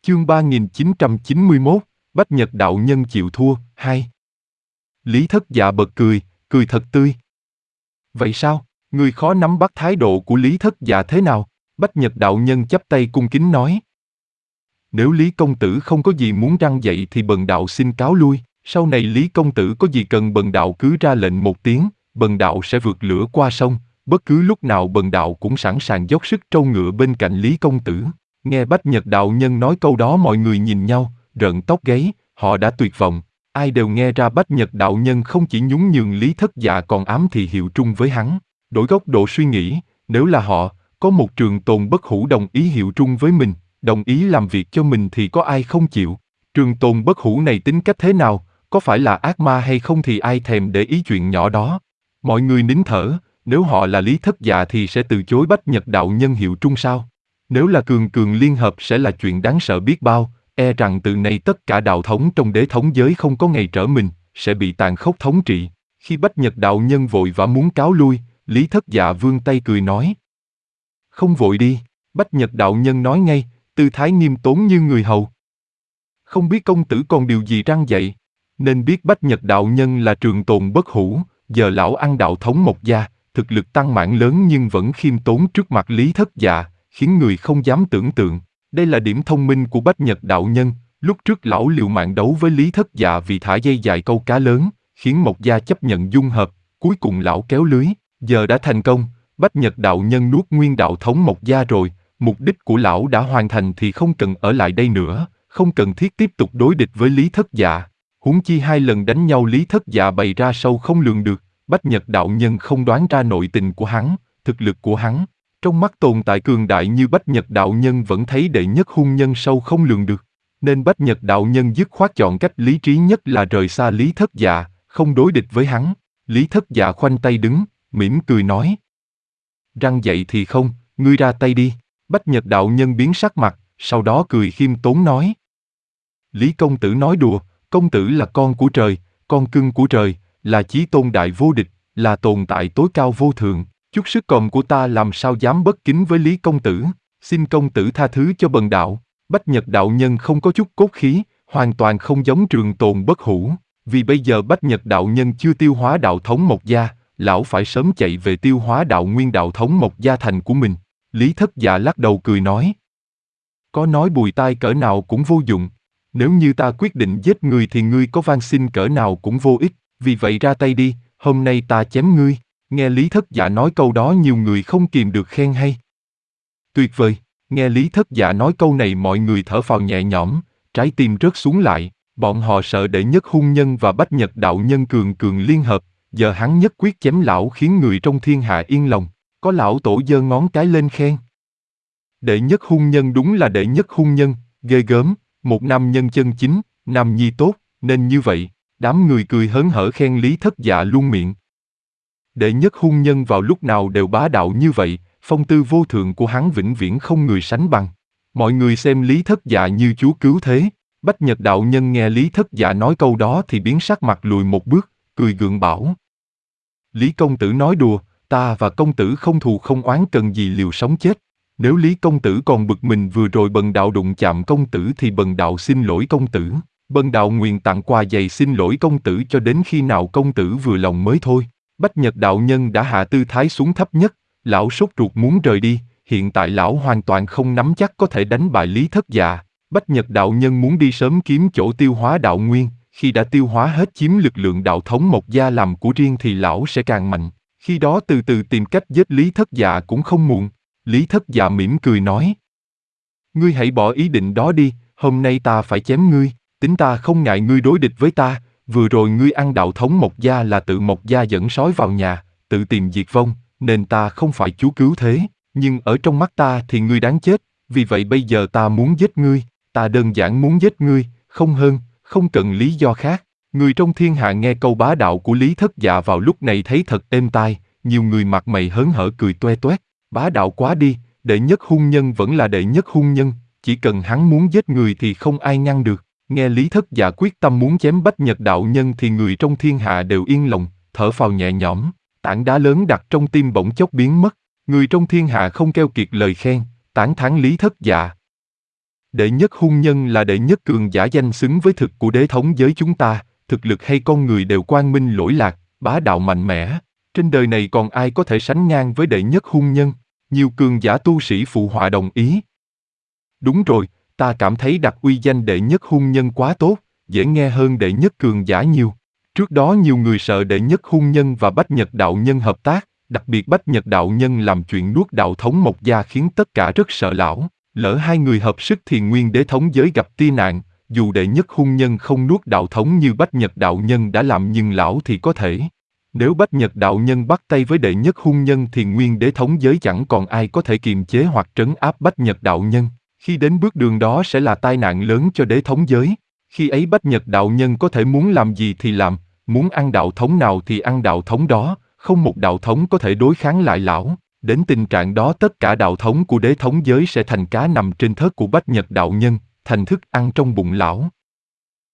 Chương 3991, Bách Nhật đạo nhân chịu thua, 2. Lý Thất Dạ bật cười, cười thật tươi. Vậy sao, người khó nắm bắt thái độ của Lý Thất Dạ thế nào? Bách Nhật đạo nhân chắp tay cung kính nói. Nếu Lý công tử không có gì muốn răn dạy thì bần đạo xin cáo lui, sau này Lý công tử có gì cần bần đạo cứ ra lệnh một tiếng, bần đạo sẽ vượt lửa qua sông, bất cứ lúc nào bần đạo cũng sẵn sàng dốc sức trâu ngựa bên cạnh Lý công tử. Nghe Bách Nhật đạo nhân nói câu đó mọi người nhìn nhau, rợn tóc gáy, họ đã tuyệt vọng. Ai đều nghe ra Bách Nhật đạo nhân không chỉ nhún nhường Lý Thất Dạ còn ám thị hiệu trung với hắn. Đổi góc độ suy nghĩ, nếu là họ, có một trường tồn bất hủ đồng ý hiệu trung với mình, đồng ý làm việc cho mình thì có ai không chịu. Trường tồn bất hủ này tính cách thế nào, có phải là ác ma hay không thì ai thèm để ý chuyện nhỏ đó. Mọi người nín thở, nếu họ là Lý Thất Dạ thì sẽ từ chối Bách Nhật đạo nhân hiệu trung sao? Nếu là cường cường liên hợp sẽ là chuyện đáng sợ biết bao, e rằng từ nay tất cả đạo thống trong đế thống giới không có ngày trở mình, sẽ bị tàn khốc thống trị. Khi Bách Nhật đạo nhân vội vã muốn cáo lui, Lý Thất Dạ vươn tay cười nói. Không vội đi, Bách Nhật đạo nhân nói ngay, tư thái nghiêm tốn như người hầu. Không biết công tử còn điều gì răn dạy, nên biết Bách Nhật đạo nhân là trường tồn bất hủ, giờ lão ăn đạo thống Mộc gia, thực lực tăng mãn lớn nhưng vẫn khiêm tốn trước mặt Lý Thất Dạ, khiến người không dám tưởng tượng. Đây là điểm thông minh của Bách Nhật đạo nhân, lúc trước lão liều mạng đấu với Lý Thất Dạ vì thả dây dài câu cá lớn, khiến Mộc gia chấp nhận dung hợp, cuối cùng lão kéo lưới, giờ đã thành công, Bách Nhật đạo nhân nuốt nguyên đạo thống Mộc gia rồi, mục đích của lão đã hoàn thành thì không cần ở lại đây nữa, không cần thiết tiếp tục đối địch với Lý Thất Dạ. Huống chi 2 lần đánh nhau Lý Thất Dạ bày ra sâu không lường được, Bách Nhật đạo nhân không đoán ra nội tình của hắn, thực lực của hắn. Trong mắt tồn tại cường đại như Bách Nhật đạo nhân vẫn thấy đệ nhất hung nhân sâu không lường được, nên Bách Nhật đạo nhân dứt khoát chọn cách lý trí nhất là rời xa Lý Thất Dạ, không đối địch với hắn. Lý Thất Dạ khoanh tay đứng, mỉm cười nói. Răn dạy thì không, ngươi ra tay đi. Bách Nhật đạo nhân biến sắc mặt, sau đó cười khiêm tốn nói. Lý công tử nói đùa, công tử là con của trời, con cưng của trời, là chí tôn đại vô địch, là tồn tại tối cao vô thượng. Chút sức còm của ta làm sao dám bất kính với Lý công tử, xin công tử tha thứ cho bần đạo. Bách Nhật đạo nhân không có chút cốt khí, hoàn toàn không giống trường tồn bất hủ, vì bây giờ Bách Nhật đạo nhân chưa tiêu hóa đạo thống Mộc gia, lão phải sớm chạy về tiêu hóa đạo nguyên đạo thống Mộc gia thành của mình. Lý Thất Dạ lắc đầu cười nói. Có nói bùi tai cỡ nào cũng vô dụng, nếu như ta quyết định giết ngươi thì ngươi có van xin cỡ nào cũng vô ích, vì vậy ra tay đi, hôm nay ta chém ngươi. Nghe Lý Thất Dạ nói câu đó nhiều người không kìm được khen hay. Tuyệt vời, nghe Lý Thất Dạ nói câu này mọi người thở phào nhẹ nhõm, trái tim rớt xuống lại, bọn họ sợ đệ nhất hung nhân và Bách Nhật đạo nhân cường cường liên hợp, giờ hắn nhất quyết chém lão khiến người trong thiên hạ yên lòng, có lão tổ giơ ngón cái lên khen. Đệ nhất hung nhân đúng là đệ nhất hung nhân, ghê gớm, một nam nhân chân chính, nam nhi tốt, nên như vậy, đám người cười hớn hở khen Lý Thất Dạ luôn miệng. Đệ nhất hung nhân vào lúc nào đều bá đạo như vậy, phong tư vô thượng của hắn vĩnh viễn không người sánh bằng. Mọi người xem Lý Thất Dạ như chúa cứu thế. Bách Nhật đạo nhân nghe Lý Thất Dạ nói câu đó thì biến sắc mặt lùi một bước, cười gượng bảo. Lý công tử nói đùa, ta và công tử không thù không oán cần gì liều sống chết. Nếu Lý công tử còn bực mình vừa rồi bần đạo đụng chạm công tử thì bần đạo xin lỗi công tử. Bần đạo nguyện tặng quà giày xin lỗi công tử cho đến khi nào công tử vừa lòng mới thôi. Bách Nhật đạo nhân đã hạ tư thái xuống thấp nhất, lão sốt ruột muốn rời đi, hiện tại lão hoàn toàn không nắm chắc có thể đánh bại Lý Thất Dạ. Bách Nhật đạo nhân muốn đi sớm kiếm chỗ tiêu hóa đạo nguyên, khi đã tiêu hóa hết chiếm lực lượng đạo thống Mộc gia làm của riêng thì lão sẽ càng mạnh, khi đó từ từ tìm cách giết Lý Thất Dạ cũng không muộn. Lý Thất Dạ mỉm cười nói. Ngươi hãy bỏ ý định đó đi, hôm nay ta phải chém ngươi, tính ta không ngại ngươi đối địch với ta. Vừa rồi ngươi ăn đạo thống Mộc gia là tự Mộc gia dẫn sói vào nhà, tự tìm diệt vong, nên ta không phải chúa cứu thế, nhưng ở trong mắt ta thì ngươi đáng chết, vì vậy bây giờ ta muốn giết ngươi, ta đơn giản muốn giết ngươi, không hơn, không cần lý do khác. Người trong thiên hạ nghe câu bá đạo của Lý Thất Dạ vào lúc này thấy thật êm tai, nhiều người mặt mày hớn hở cười toe toét, bá đạo quá đi, đệ nhất hung nhân vẫn là đệ nhất hung nhân, chỉ cần hắn muốn giết người thì không ai ngăn được. Nghe Lý Thất Dạ quyết tâm muốn chém Bách Nhật đạo nhân thì người trong thiên hạ đều yên lòng, thở phào nhẹ nhõm, tảng đá lớn đặt trong tim bỗng chốc biến mất, người trong thiên hạ không keo kiệt lời khen, tán thán Lý Thất Dạ. Đệ nhất hung nhân là đệ nhất cường giả danh xứng với thực của đế thống giới chúng ta, thực lực hay con người đều quang minh lỗi lạc, bá đạo mạnh mẽ. Trên đời này còn ai có thể sánh ngang với đệ nhất hung nhân? Nhiều cường giả tu sĩ phụ họa đồng ý. Đúng rồi, ta cảm thấy đặt uy danh đệ nhất hung nhân quá tốt, dễ nghe hơn đệ nhất cường giả nhiều. Trước đó nhiều người sợ đệ nhất hung nhân và Bách Nhật đạo nhân hợp tác, đặc biệt Bách Nhật đạo nhân làm chuyện nuốt đạo thống Mộc Gia khiến tất cả rất sợ lão. Lỡ hai người hợp sức thì nguyên đế thống giới gặp tia nạn, dù đệ nhất hung nhân không nuốt đạo thống như Bách Nhật đạo nhân đã làm nhưng lão thì có thể. Nếu Bách Nhật đạo nhân bắt tay với đệ nhất hung nhân thì nguyên đế thống giới chẳng còn ai có thể kiềm chế hoặc trấn áp Bách Nhật đạo nhân. Khi đến bước đường đó sẽ là tai nạn lớn cho đế thống giới. Khi ấy Bách Nhật đạo nhân có thể muốn làm gì thì làm, muốn ăn đạo thống nào thì ăn đạo thống đó, không một đạo thống có thể đối kháng lại lão. Đến tình trạng đó tất cả đạo thống của đế thống giới sẽ thành cá nằm trên thớt của Bách Nhật đạo nhân, thành thức ăn trong bụng lão.